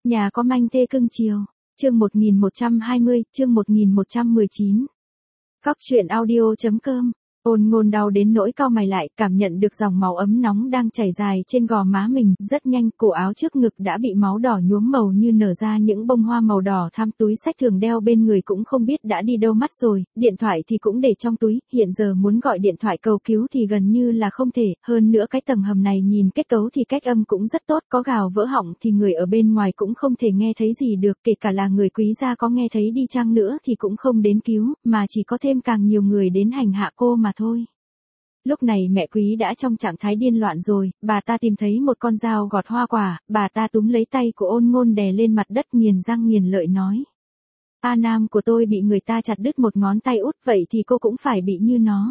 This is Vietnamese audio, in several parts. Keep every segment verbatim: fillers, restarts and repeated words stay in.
Nhà có manh thê cưng chiều. Chương một nghìn một trăm hai mươi, chương một nghìn một trăm mười chín. Cóc truyện audio chấm com. Ôn Ngôn đau đến nỗi cau mày lại, cảm nhận được dòng máu ấm nóng đang chảy dài trên gò má mình, rất nhanh, cổ áo trước ngực đã bị máu đỏ nhuốm màu như nở ra những bông hoa màu đỏ thắm, túi xách thường đeo bên người cũng không biết đã đi đâu mất rồi, điện thoại thì cũng để trong túi, hiện giờ muốn gọi điện thoại cầu cứu thì gần như là không thể, hơn nữa cái tầng hầm này nhìn kết cấu thì cách âm cũng rất tốt, có gào vỡ họng thì người ở bên ngoài cũng không thể nghe thấy gì được, kể cả là người quý gia có nghe thấy đi chăng nữa thì cũng không đến cứu, mà chỉ có thêm càng nhiều người đến hành hạ cô mà thôi. Lúc này mẹ quý đã trong trạng thái điên loạn rồi, bà ta tìm thấy một con dao gọt hoa quả, bà ta túm lấy tay của Ôn Ngôn đè lên mặt đất nghiền răng nghiền lợi nói. A Nam của tôi bị người ta chặt đứt một ngón tay út, vậy thì cô cũng phải bị như nó.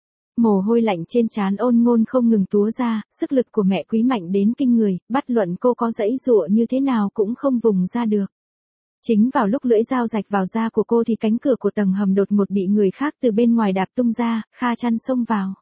Mồ hôi lạnh trên trán Ôn Ngôn không ngừng túa ra, sức lực của mẹ quý mạnh đến kinh người, bất luận cô có giãy giụa như thế nào cũng không vùng ra được. Chính vào lúc lưỡi dao rạch vào da của cô thì cánh cửa của tầng hầm đột ngột bị người khác từ bên ngoài đạp tung ra, Kha Chăn xông vào.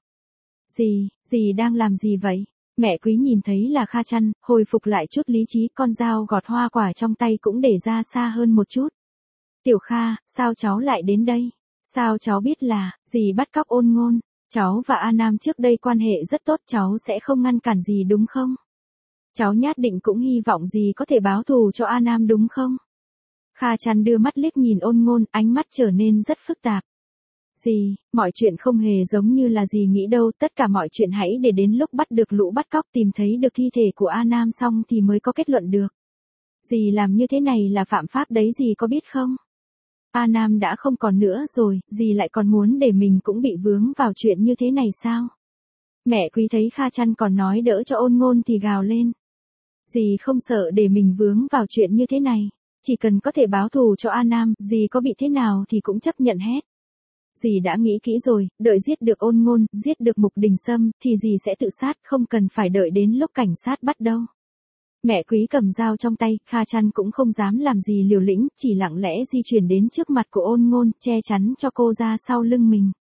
Dì, dì đang làm gì vậy? Mẹ quý nhìn thấy là Kha Chăn, hồi phục lại chút lý trí, con dao gọt hoa quả trong tay cũng để ra xa hơn một chút. Tiểu Kha, sao cháu lại đến đây? Sao cháu biết là, dì bắt cóc Ôn Ngôn? Cháu và A Nam trước đây quan hệ rất tốt, cháu sẽ không ngăn cản gì đúng không? Cháu nhất định cũng hy vọng dì có thể báo thù cho A Nam đúng không? Kha Chăn đưa mắt liếc nhìn Ôn Ngôn, ánh mắt trở nên rất phức tạp. Dì, mọi chuyện không hề giống như là dì nghĩ đâu, tất cả mọi chuyện hãy để đến lúc bắt được lũ bắt cóc, tìm thấy được thi thể của A Nam xong thì mới có kết luận được. Dì làm như thế này là phạm pháp đấy, dì có biết không? A Nam đã không còn nữa rồi, dì lại còn muốn để mình cũng bị vướng vào chuyện như thế này sao? Mẹ quý thấy Kha Chăn còn nói đỡ cho Ôn Ngôn thì gào lên. Dì không sợ để mình vướng vào chuyện như thế này, chỉ cần có thể báo thù cho A Nam, dì có bị thế nào thì cũng chấp nhận hết. Dì đã nghĩ kỹ rồi, đợi giết được Ôn Ngôn, giết được Mục Đình Sâm, thì dì sẽ tự sát, không cần phải đợi đến lúc cảnh sát bắt đâu. Mẹ quý cầm dao trong tay, Kha Chăn cũng không dám làm gì liều lĩnh, chỉ lặng lẽ di chuyển đến trước mặt của Ôn Ngôn, che chắn cho cô ra sau lưng mình.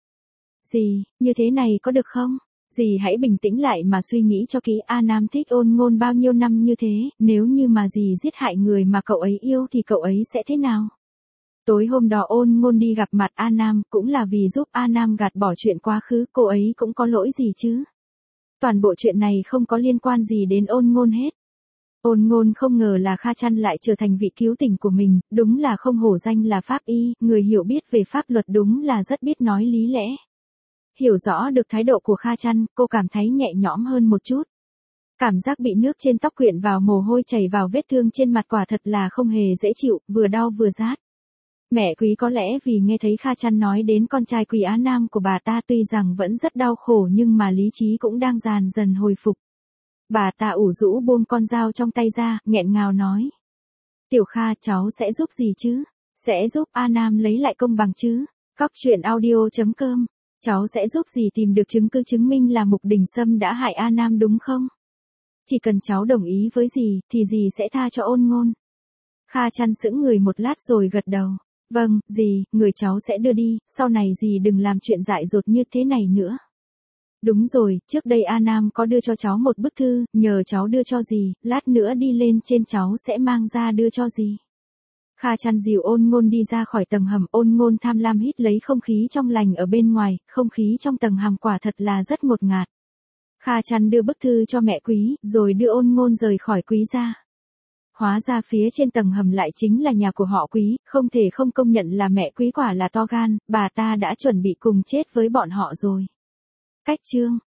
Dì, như thế này có được không? Dì hãy bình tĩnh lại mà suy nghĩ cho kỹ, A Nam thích Ôn Ngôn bao nhiêu năm như thế, nếu như mà dì giết hại người mà cậu ấy yêu thì cậu ấy sẽ thế nào? Tối hôm đó Ôn Ngôn đi gặp mặt A Nam, cũng là vì giúp A Nam gạt bỏ chuyện quá khứ, cô ấy cũng có lỗi gì chứ? Toàn bộ chuyện này không có liên quan gì đến Ôn Ngôn hết. Ôn Ngôn không ngờ là Kha Chăn lại trở thành vị cứu tình của mình, đúng là không hổ danh là pháp y, người hiểu biết về pháp luật đúng là rất biết nói lý lẽ. Hiểu rõ được thái độ của Kha Chăn, cô cảm thấy nhẹ nhõm hơn một chút. Cảm giác bị nước trên tóc quyện vào, mồ hôi chảy vào vết thương trên mặt quả thật là không hề dễ chịu, vừa đau vừa rát. Mẹ quý có lẽ vì nghe thấy Kha Chăn nói đến con trai quý Á Nam của bà ta, tuy rằng vẫn rất đau khổ nhưng mà lý trí cũng đang dần dần hồi phục. Bà ta ủ rũ buông con dao trong tay ra, nghẹn ngào nói. Tiểu Kha, cháu sẽ giúp gì chứ? Sẽ giúp A Nam lấy lại công bằng chứ? Cóc truyện audio chấm com. Cháu sẽ giúp dì tìm được chứng cứ chứng minh là Mục Đình Sâm đã hại A Nam đúng không? Chỉ cần cháu đồng ý với dì, thì dì sẽ tha cho Ôn Ngôn. Kha Chăn sững người một lát rồi gật đầu. Vâng, dì, người cháu sẽ đưa đi, sau này dì đừng làm chuyện dại dột như thế này nữa. Đúng rồi, trước đây A Nam có đưa cho cháu một bức thư, nhờ cháu đưa cho dì, lát nữa đi lên trên cháu sẽ mang ra đưa cho dì. Kha Chăn dìu Ôn Ngôn đi ra khỏi tầng hầm, Ôn Ngôn tham lam hít lấy không khí trong lành ở bên ngoài, không khí trong tầng hầm quả thật là rất ngột ngạt. Kha Chăn đưa bức thư cho mẹ quý, rồi đưa Ôn Ngôn rời khỏi quý gia. Hóa ra phía trên tầng hầm lại chính là nhà của họ Quý, không thể không công nhận là mẹ quý quả là to gan, bà ta đã chuẩn bị cùng chết với bọn họ rồi. Cách chương